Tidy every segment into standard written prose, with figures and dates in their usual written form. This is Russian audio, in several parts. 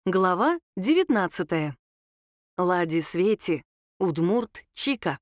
Глава 19. Лади Свети, Удмурт Чика.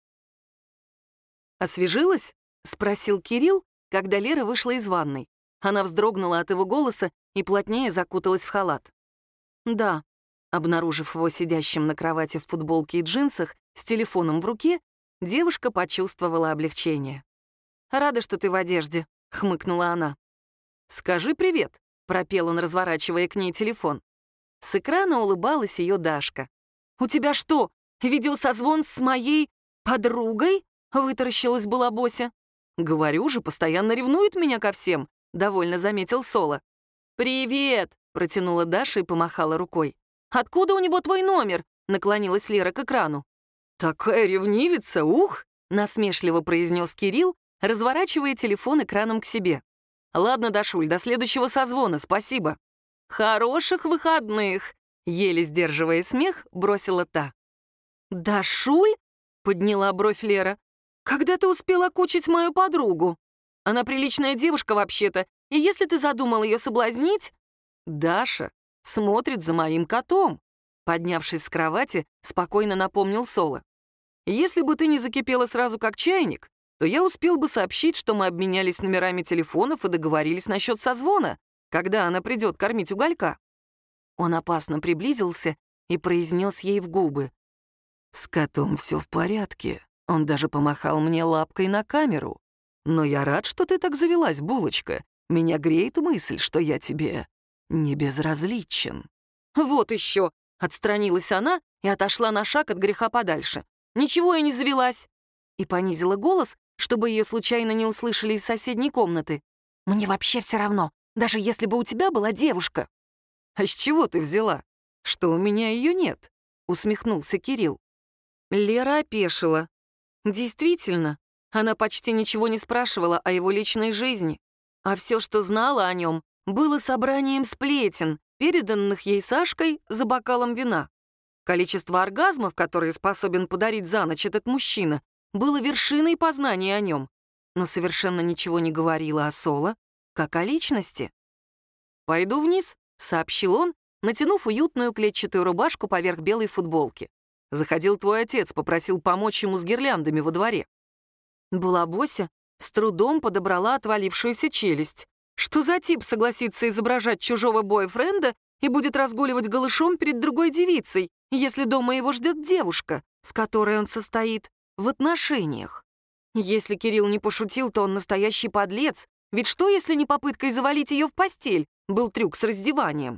«Освежилась?» — спросил Кирилл, когда Лера вышла из ванной. Она вздрогнула от его голоса и плотнее закуталась в халат. «Да», — обнаружив его сидящим на кровати в футболке и джинсах с телефоном в руке, девушка почувствовала облегчение. «Рада, что ты в одежде», — хмыкнула она. «Скажи привет», — пропел он, разворачивая к ней телефон. С экрана улыбалась ее Дашка. «У тебя что, видеосозвон с моей подругой?» — вытаращилась была Бося. «Говорю же, постоянно ревнует меня ко всем», — довольно заметил Соло. «Привет!» — протянула Даша и помахала рукой. «Откуда у него твой номер?» — наклонилась Лера к экрану. «Такая ревнивица, ух!» — насмешливо произнес Кирилл, разворачивая телефон экраном к себе. «Ладно, Дашуль, до следующего созвона, спасибо». «Хороших выходных!» — еле сдерживая смех, бросила та. «Дашуль?» — подняла бровь Лера. «Когда ты успела кучить мою подругу? Она приличная девушка вообще-то, и если ты задумал ее соблазнить...» «Даша смотрит за моим котом», — поднявшись с кровати, спокойно напомнил Соло. «Если бы ты не закипела сразу как чайник, то я успел бы сообщить, что мы обменялись номерами телефонов и договорились насчет созвона, когда она придет кормить уголька». Он опасно приблизился и произнес ей в губы. «С котом все в порядке. Он даже помахал мне лапкой на камеру. Но я рад, что ты так завелась, булочка. Меня греет мысль, что я тебе не безразличен». «Вот еще!» — отстранилась она и отошла на шаг от греха подальше. «Ничего я не завелась!» И понизила голос, чтобы ее случайно не услышали из соседней комнаты. «Мне вообще все равно, даже если бы у тебя была девушка». «А с чего ты взяла? Что у меня ее нет?» — усмехнулся Кирилл. Лера опешила. Действительно, она почти ничего не спрашивала о его личной жизни, а все, что знала о нем, было собранием сплетен, переданных ей Сашкой за бокалом вина. Количество оргазмов, которые способен подарить за ночь этот мужчина, было вершиной познания о нем, но совершенно ничего не говорила о Соло, как о личности. «Пойду вниз», — сообщил он, натянув уютную клетчатую рубашку поверх белой футболки. «Заходил твой отец, попросил помочь ему с гирляндами во дворе». Была Бося, с трудом подобрала отвалившуюся челюсть. Что за тип согласится изображать чужого бойфренда и будет разгуливать голышом перед другой девицей, если дома его ждет девушка, с которой он состоит в отношениях? Если Кирилл не пошутил, то он настоящий подлец, ведь что, если не попыткой завалить ее в постель был трюк с раздеванием?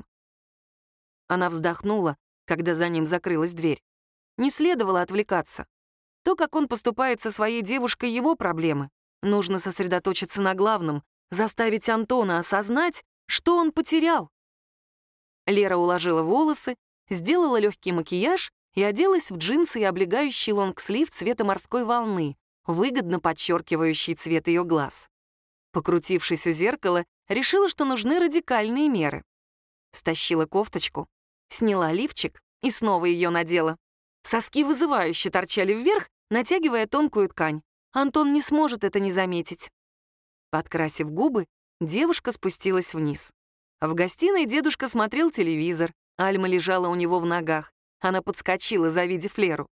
Она вздохнула, когда за ним закрылась дверь. Не следовало отвлекаться. То, как он поступает со своей девушкой, его проблемы. Нужно сосредоточиться на главном, заставить Антона осознать, что он потерял. Лера уложила волосы, сделала легкий макияж и оделась в джинсы и облегающий лонгслив цвета морской волны, выгодно подчеркивающий цвет ее глаз. Покрутившись у зеркала, решила, что нужны радикальные меры. Стащила кофточку, сняла лифчик и снова ее надела. Соски вызывающе торчали вверх, натягивая тонкую ткань. Антон не сможет это не заметить. Подкрасив губы, девушка спустилась вниз. В гостиной дедушка смотрел телевизор, Альма лежала у него в ногах. Она подскочила, завидев Леру.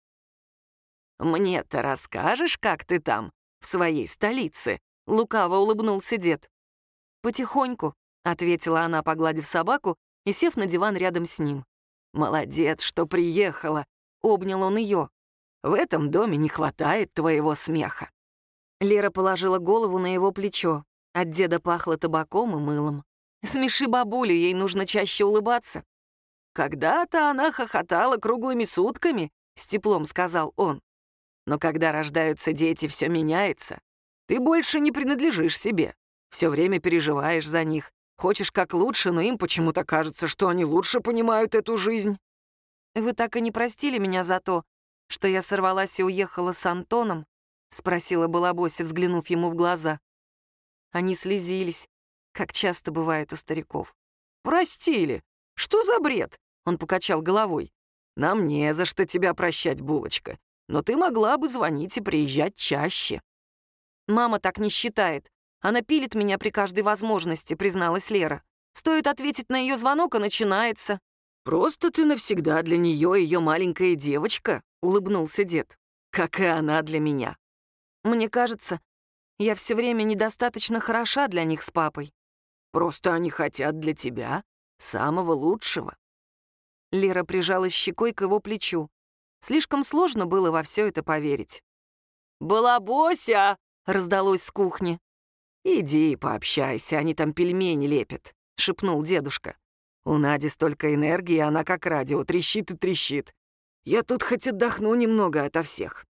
«Мне-то расскажешь, как ты там, в своей столице?» — лукаво улыбнулся дед. «Потихоньку», — ответила она, погладив собаку и сев на диван рядом с ним. «Молодец, что приехала», — обнял он ее. «В этом доме не хватает твоего смеха». Лера положила голову на его плечо. От деда пахло табаком и мылом. «Смеши бабулю, ей нужно чаще улыбаться». «Когда-то она хохотала круглыми сутками», — с теплом сказал он. «Но когда рождаются дети, все меняется. Ты больше не принадлежишь себе. Все время переживаешь за них. Хочешь как лучше, но им почему-то кажется, что они лучше понимают эту жизнь». «Вы так и не простили меня за то, что я сорвалась и уехала с Антоном?» — спросила была Бося, взглянув ему в глаза. Они слезились, как часто бывает у стариков. «Простили? Что за бред?» — он покачал головой. «Нам не за что тебя прощать, булочка, но ты могла бы звонить и приезжать чаще». «Мама так не считает. Она пилит меня при каждой возможности», — призналась Лера. «Стоит ответить на ее звонок, и начинается». «Просто ты навсегда для нее ее маленькая девочка», — улыбнулся дед. «Как и она для меня. Мне кажется, я все время недостаточно хороша для них с папой. Просто они хотят для тебя самого лучшего». Лера прижалась щекой к его плечу. Слишком сложно было во все это поверить. «Балабося!» — раздалось с кухни. «Иди пообщайся, они там пельмени лепят», — шепнул дедушка. «У Нади столько энергии, она как радио, трещит и трещит. Я тут хоть отдохну немного ото всех».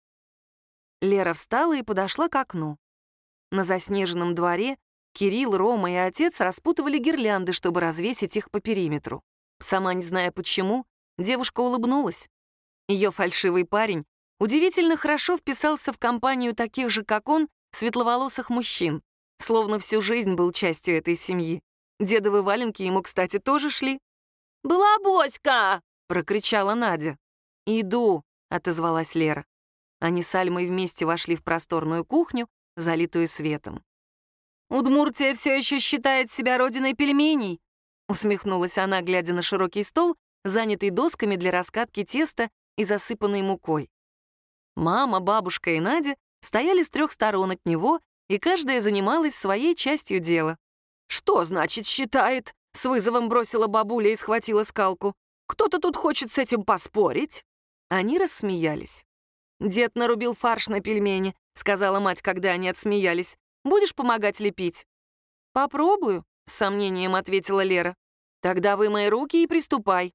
Лера встала и подошла к окну. На заснеженном дворе Кирилл, Рома и отец распутывали гирлянды, чтобы развесить их по периметру. Сама не зная почему, девушка улыбнулась. Ее фальшивый парень удивительно хорошо вписался в компанию таких же, как он, светловолосых мужчин, словно всю жизнь был частью этой семьи. Дедовы валенки ему, кстати, тоже шли. «Балабоська!» — прокричала Надя. «Иду», — отозвалась Лера. Они с Альмой вместе вошли в просторную кухню, залитую светом. «Удмуртия все еще считает себя родиной пельменей», — усмехнулась она, глядя на широкий стол, занятый досками для раскатки теста и засыпанный мукой. Мама, бабушка и Надя стояли с 3 сторон от него, и каждая занималась своей частью дела. «Что значит считает?» — с вызовом бросила бабуля и схватила скалку. «Кто-то тут хочет с этим поспорить?» Они рассмеялись. «Дед нарубил фарш на пельмени», — сказала мать, когда они отсмеялись. «Будешь помогать лепить?» «Попробую», — с сомнением ответила Лера. «Тогда вымой руки и приступай».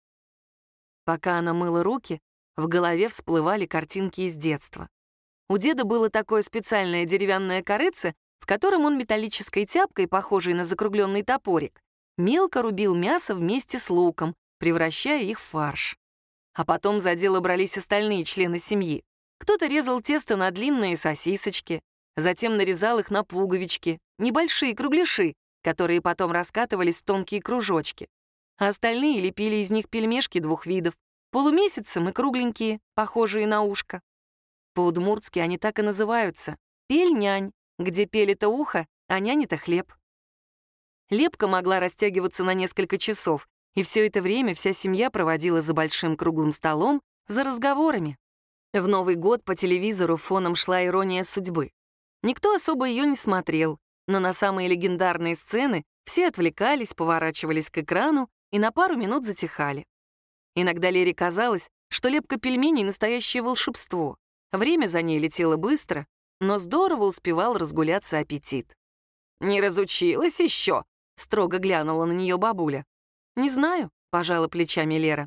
Пока она мыла руки, в голове всплывали картинки из детства. У деда было такое специальное деревянное корыце, в котором он металлической тяпкой, похожей на закругленный топорик, мелко рубил мясо вместе с луком, превращая их в фарш. А потом за дело брались остальные члены семьи. Кто-то резал тесто на длинные сосисочки, затем нарезал их на пуговички, небольшие кругляши, которые потом раскатывались в тонкие кружочки. А остальные лепили из них пельмешки 2 видов, полумесяцем и кругленькие, похожие на ушко. По-удмуртски они так и называются — пель-нянь, где пель — это ухо, а нянь — это хлеб. Лепка могла растягиваться на несколько часов, и все это время вся семья проводила за большим круглым столом, за разговорами. В Новый год по телевизору фоном шла «Ирония судьбы». Никто особо ее не смотрел, но на самые легендарные сцены все отвлекались, поворачивались к экрану и на пару минут затихали. Иногда Лере казалось, что лепка пельменей — настоящее волшебство. Время за ней летело быстро, но здорово успевал разгуляться аппетит. «Не разучилась еще?» — строго глянула на нее бабуля. «Не знаю», — пожала плечами Лера.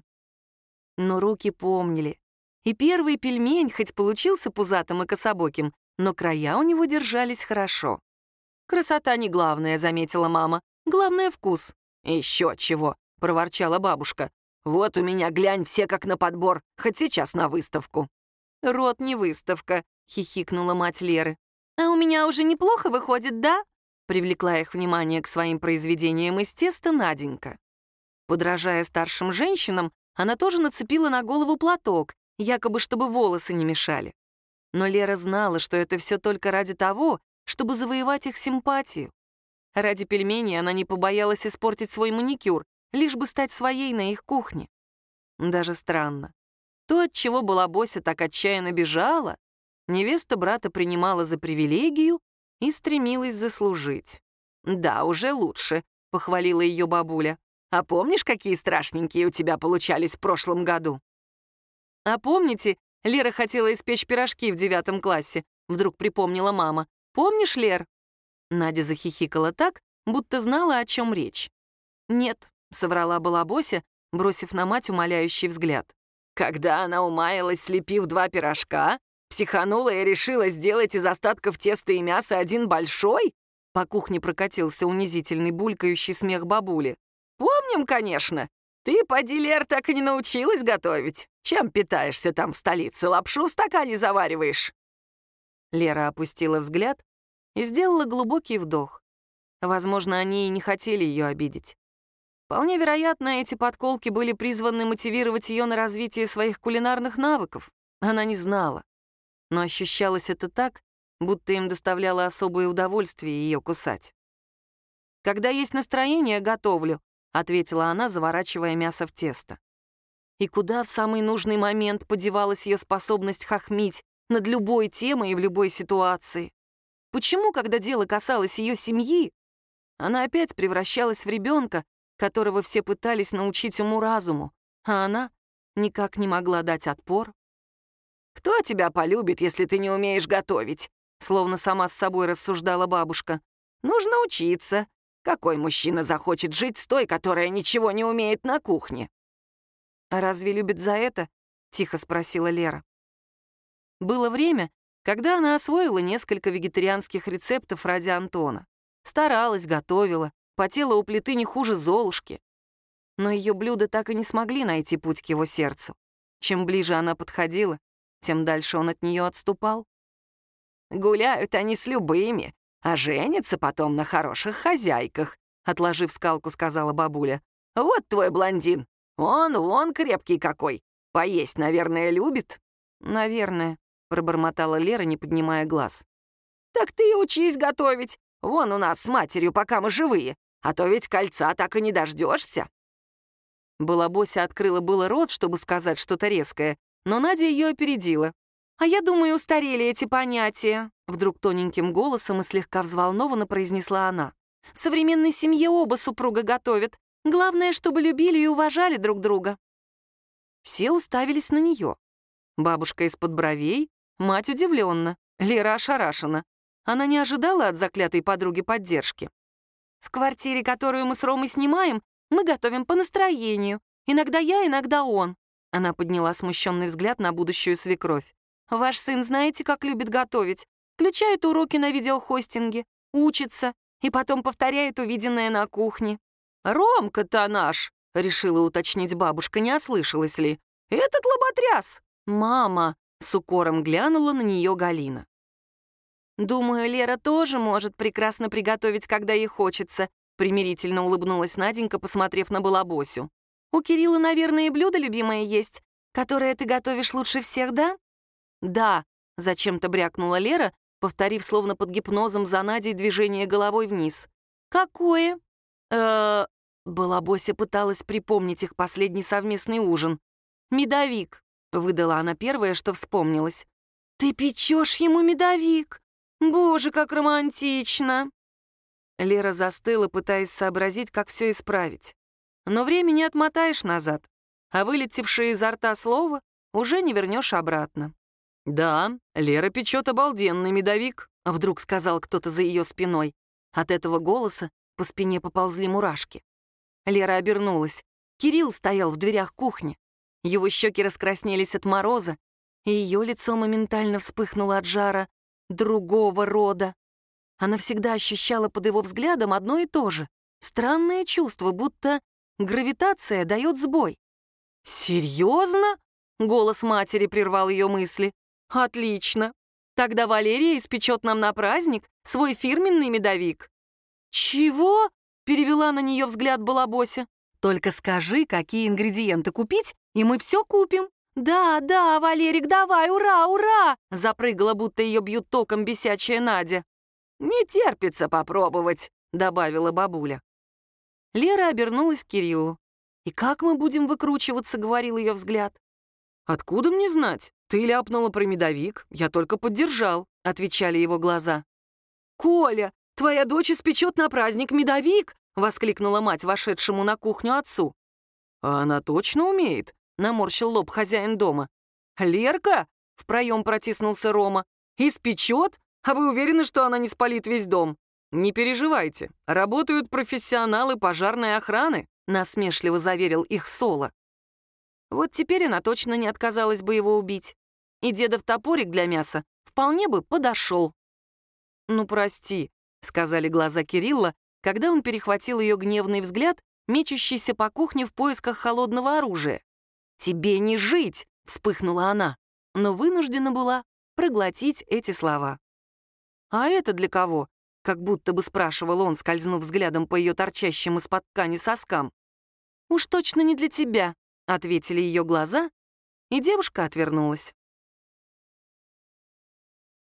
Но руки помнили. И первый пельмень хоть получился пузатым и кособоким, но края у него держались хорошо. «Красота не главное», — заметила мама. «Главное — вкус». «Еще чего», — проворчала бабушка. «Вот у меня, глянь, все как на подбор, хоть сейчас на выставку». «Рот не выставка», — хихикнула мать Леры. «А у меня уже неплохо выходит, да?» — привлекла их внимание к своим произведениям из теста Наденька. Подражая старшим женщинам, она тоже нацепила на голову платок, якобы чтобы волосы не мешали. Но Лера знала, что это все только ради того, чтобы завоевать их симпатию. Ради пельменей она не побоялась испортить свой маникюр, лишь бы стать своей на их кухне. Даже странно. То, от чего Балабося так отчаянно бежала, невеста брата принимала за привилегию и стремилась заслужить. «Да, уже лучше», — похвалила ее бабуля. «А помнишь, какие страшненькие у тебя получались в прошлом году?» «А помните, Лера хотела испечь пирожки в 9 классе?» — вдруг припомнила мама. «Помнишь, Лер?» Надя захихикала так, будто знала, о чем речь. «Нет», — соврала Балабося, бросив на мать умоляющий взгляд. «Когда она умаялась, слепив 2 пирожка, психанула и решила сделать из остатков теста и мяса один большой?» По кухне прокатился унизительный булькающий смех бабули. «Помним, конечно. Ты, поди, Лер, так и не научилась готовить. Чем питаешься там в столице? Лапшу в стакане завариваешь?» Лера опустила взгляд и сделала глубокий вдох. Возможно, они и не хотели ее обидеть. Вполне вероятно, эти подколки были призваны мотивировать ее на развитие своих кулинарных навыков. Она не знала. Но ощущалось это так, будто им доставляло особое удовольствие ее кусать. «Когда есть настроение, готовлю, ответила она, заворачивая мясо в тесто. И куда в самый нужный момент подевалась ее способность хохмить над любой темой и в любой ситуации? Почему, когда дело касалось ее семьи, она опять превращалась в ребенка, которого все пытались научить уму-разуму, а она никак не могла дать отпор? «Кто тебя полюбит, если ты не умеешь готовить?» Словно сама с собой рассуждала бабушка. «Нужно учиться. Какой мужчина захочет жить с той, которая ничего не умеет на кухне?» «А разве любит за это?» — тихо спросила Лера. Было время, когда она освоила несколько вегетарианских рецептов ради Антона. Старалась, готовила, потела у плиты не хуже Золушки. Но ее блюда так и не смогли найти путь к его сердцу. Чем ближе она подходила, тем дальше он от нее отступал. «Гуляют они с любыми, а женятся потом на хороших хозяйках», отложив скалку, сказала бабуля. «Вот твой блондин. Он крепкий какой. Поесть, наверное, любит?» «Наверное», — пробормотала Лера, не поднимая глаз. «Так ты и учись готовить. Вон у нас с матерью, пока мы живые. А то ведь кольца так и не дождешься». Балабося открыла было рот, чтобы сказать что-то резкое, но Надя ее опередила. «А я думаю, устарели эти понятия», — вдруг тоненьким голосом и слегка взволнованно произнесла она. «В современной семье оба супруга готовят. Главное, чтобы любили и уважали друг друга». Все уставились на нее. Бабушка из-под бровей, мать удивленно, Лера ошарашена. Она не ожидала от заклятой подруги поддержки. «В квартире, которую мы с Ромой снимаем, мы готовим по настроению. Иногда я, иногда он». Она подняла смущенный взгляд на будущую свекровь. «Ваш сын знаете, как любит готовить? Включает уроки на видеохостинге, учится и потом повторяет увиденное на кухне». «Ромка-то наш», — решила уточнить бабушка, не ослышалась ли. «Этот лоботряс». «Мама», — с укором глянула на нее Галина. «Думаю, Лера тоже может прекрасно приготовить, когда ей хочется», — примирительно улыбнулась Наденька, посмотрев на Балабосю. «У Кирилла, наверное, и блюдо любимое есть, которое ты готовишь лучше всех, да?» «Да», — зачем-то брякнула Лера, повторив словно под гипнозом за Надей движение головой вниз. «Какое?» Балабося пыталась припомнить их последний совместный ужин. «Медовик», — выдала она первое, что вспомнилось. «Ты печешь ему медовик? Боже, как романтично!» Лера застыла, пытаясь сообразить, как все исправить. Но время не отмотаешь назад, а вылетевшее изо рта слово уже не вернешь обратно. «Да, Лера печет обалденный медовик», — вдруг сказал кто-то за ее спиной. От этого голоса по спине поползли мурашки. Лера обернулась. Кирилл стоял в дверях кухни. Его щеки раскраснелись от мороза, и ее лицо моментально вспыхнуло от жара другого рода. Она всегда ощущала под его взглядом одно и то же. Странное чувство, будто гравитация дает сбой. «Серьезно?» — голос матери прервал ее мысли. «Отлично. Тогда Валерия испечет нам на праздник свой фирменный медовик». «Чего?» — перевела на нее взгляд Балабося. «Только скажи, какие ингредиенты купить, и мы все купим». «Да, да, Валерик, давай, ура, ура!» — запрыгала, будто ее бьют током бесячая Надя. «Не терпится попробовать», — добавила бабуля. Лера обернулась к Кириллу. «И как мы будем выкручиваться?» — говорил ее взгляд. «Откуда мне знать? Ты ляпнула про медовик, я только поддержал», — отвечали его глаза. «Коля, твоя дочь испечет на праздник медовик!» — воскликнула мать, вошедшему на кухню отцу. «А она точно умеет?» — наморщил лоб хозяин дома. «Лерка?» — в проем протиснулся Рома. «Испечет? А вы уверены, что она не спалит весь дом?» «Не переживайте, работают профессионалы пожарной охраны», — насмешливо заверил их Соло. Вот теперь она точно не отказалась бы его убить. И дедов топорик для мяса вполне бы подошел. «Ну, прости», — сказали глаза Кирилла, когда он перехватил ее гневный взгляд, мечущийся по кухне в поисках холодного оружия. «Тебе не жить!» — вспыхнула она, но вынуждена была проглотить эти слова. «А это для кого?» — как будто бы спрашивал он, скользнув взглядом по ее торчащим из-под ткани соскам. «Уж точно не для тебя», — ответили ее глаза, и девушка отвернулась.